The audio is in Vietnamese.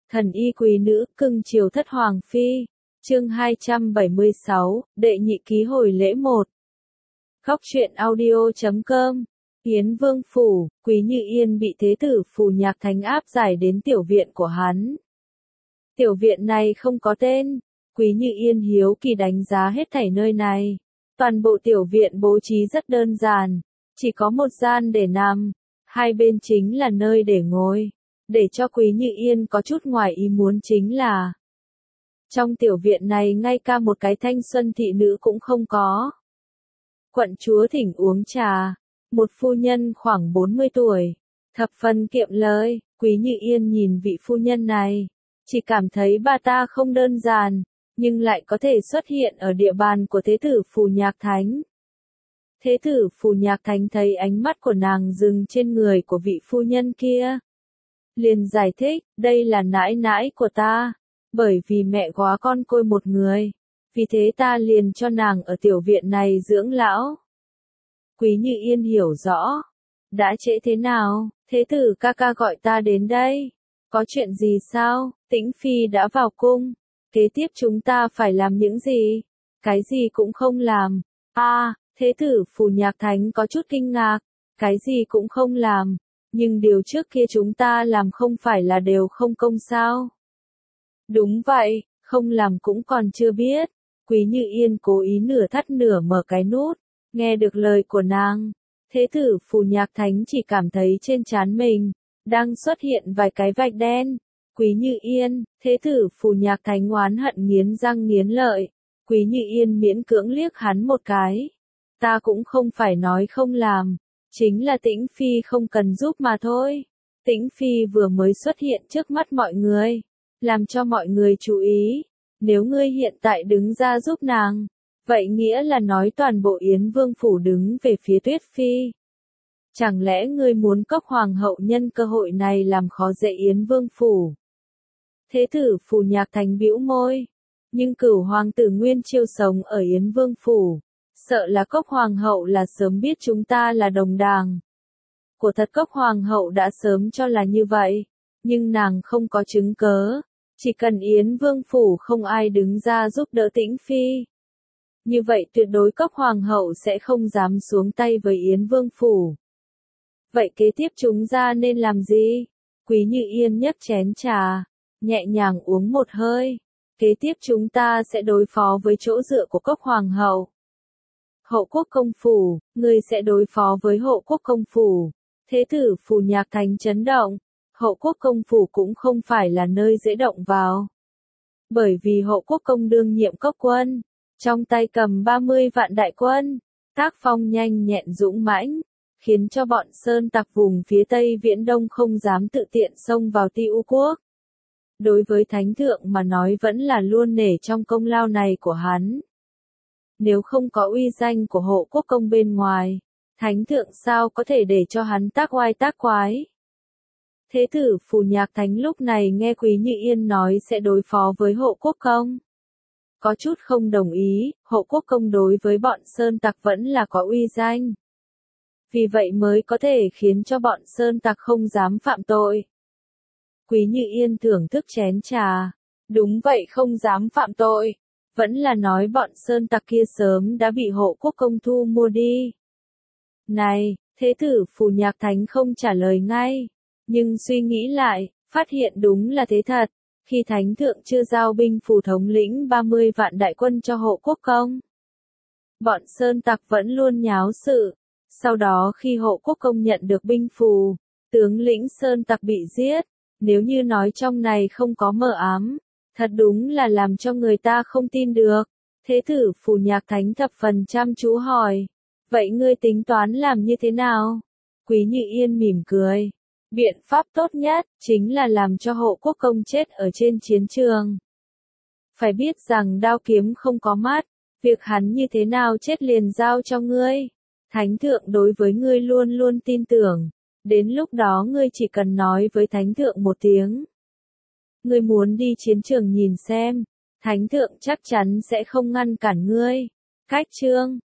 Thần y quý nữ, cưng chiều thất hoàng phi. Chương 276, đệ nhị ký hồi lễ 1. Góc truyện audio.com. Yến Vương phủ, Quý Như Yên bị thế tử Phù Nhạc Thánh áp giải đến tiểu viện của hắn. Tiểu viện này không có tên. Quý Như Yên hiếu kỳ đánh giá hết thảy nơi này. Toàn bộ tiểu viện bố trí rất đơn giản, chỉ có một gian để nằm, hai bên chính là nơi để ngồi. Để cho Quý Như Yên có chút ngoài ý muốn chính là trong tiểu viện này ngay cả một cái thanh xuân thị nữ cũng không có. Quận chúa thỉnh uống trà, một phu nhân khoảng 40 tuổi, thập phần kiệm lời. Quý Như Yên nhìn vị phu nhân này, chỉ cảm thấy bà ta không đơn giản, nhưng lại có thể xuất hiện ở địa bàn của thế tử Phù Nhạc Thánh. Thế tử Phù Nhạc Thánh thấy ánh mắt của nàng dừng trên người của vị phu nhân kia, liền giải thích, đây là nãi nãi của ta, bởi vì mẹ quá con côi một người, vì thế ta liền cho nàng ở tiểu viện này dưỡng lão. Quý Như Yên hiểu rõ, đã trễ thế nào, thế tử ca ca gọi ta đến đây, có chuyện gì sao? Tĩnh Phi đã vào cung, kế tiếp chúng ta phải làm những gì? Cái gì cũng không làm. Thế tử Phù Nhạc Thánh có chút kinh ngạc, cái gì cũng không làm. Nhưng điều trước kia chúng ta làm không phải là đều không công sao? Đúng vậy, không làm cũng còn chưa biết. Quý Như Yên cố ý nửa thắt nửa mở cái nút, nghe được lời của nàng. Thế tử Phù Nhạc Thánh chỉ cảm thấy trên trán mình đang xuất hiện vài cái vạch đen. Quý Như Yên, thế tử Phù Nhạc Thánh oán hận nghiến răng nghiến lợi. Quý Như Yên miễn cưỡng liếc hắn một cái. Ta cũng không phải nói không làm. Chính là Tĩnh Phi không cần giúp mà thôi. Tĩnh Phi vừa mới xuất hiện trước mắt mọi người, làm cho mọi người chú ý. Nếu ngươi hiện tại đứng ra giúp nàng, vậy nghĩa là nói toàn bộ Yến Vương phủ đứng về phía Tuyết Phi. Chẳng lẽ ngươi muốn Cốc Hoàng hậu nhân cơ hội này làm khó dễ Yến Vương phủ? Thế tử Phù Nhạc Thánh bĩu môi, nhưng Cửu hoàng tử Nguyên Chiêu sống ở Yến Vương phủ, sợ là Cốc Hoàng hậu là sớm biết chúng ta là đồng đảng. Của thật Cốc Hoàng hậu đã sớm cho là như vậy, nhưng nàng không có chứng cớ, chỉ cần Yến Vương phủ không ai đứng ra giúp đỡ Tĩnh Phi. Như vậy tuyệt đối Cốc Hoàng hậu sẽ không dám xuống tay với Yến Vương phủ. Vậy kế tiếp chúng ta nên làm gì? Quý Như Yên nhấc chén trà, nhẹ nhàng uống một hơi. Kế tiếp chúng ta sẽ đối phó với chỗ dựa của Cốc Hoàng hậu. Hộ quốc công phủ, người sẽ đối phó với hộ quốc công phủ. Thế tử Phù Nhạc Thánh chấn động, hộ quốc công phủ cũng không phải là nơi dễ động vào. Bởi vì hộ quốc công đương nhiệm Cốc quân, trong tay cầm 30 vạn đại quân, tác phong nhanh nhẹn dũng mãnh, khiến cho bọn sơn tặc vùng phía Tây Viễn Đông không dám tự tiện xông vào Ti U quốc. Đối với Thánh thượng mà nói vẫn là luôn nể trong công lao này của hắn. Nếu không có uy danh của hộ quốc công bên ngoài, Thánh thượng sao có thể để cho hắn tác oai tác quái? Thế tử Phù Nhạc Thánh lúc này nghe Quý Như Yên nói sẽ đối phó với hộ quốc công, có chút không đồng ý. Hộ quốc công đối với bọn sơn tặc vẫn là có uy danh, vì vậy mới có thể khiến cho bọn sơn tặc không dám phạm tội. Quý Như Yên thưởng thức chén trà, đúng vậy, không dám phạm tội, vẫn là nói bọn sơn tặc kia sớm đã bị hộ quốc công thu mua đi. Này, thế tử Phù Nhạc Thánh không trả lời ngay, nhưng suy nghĩ lại, phát hiện đúng là thế thật. Khi Thánh thượng chưa giao binh phù thống lĩnh 30 vạn đại quân cho hộ quốc công, bọn sơn tặc vẫn luôn nháo sự. Sau đó khi hộ quốc công nhận được binh phù, tướng lĩnh sơn tặc bị giết. Nếu như nói trong này không có mờ ám, thật đúng là làm cho người ta không tin được. Thế tử Phù Nhạc Thánh thập phần chăm chú hỏi, vậy ngươi tính toán làm như thế nào? Quý Như Yên mỉm cười, biện pháp tốt nhất chính là làm cho hộ quốc công chết ở trên chiến trường. Phải biết rằng đao kiếm không có mắt, việc hắn như thế nào chết liền giao cho ngươi. Thánh thượng đối với ngươi luôn luôn tin tưởng, đến lúc đó ngươi chỉ cần nói với Thánh thượng một tiếng. Ngươi muốn đi chiến trường nhìn xem, Thánh thượng chắc chắn sẽ không ngăn cản ngươi. Cách chương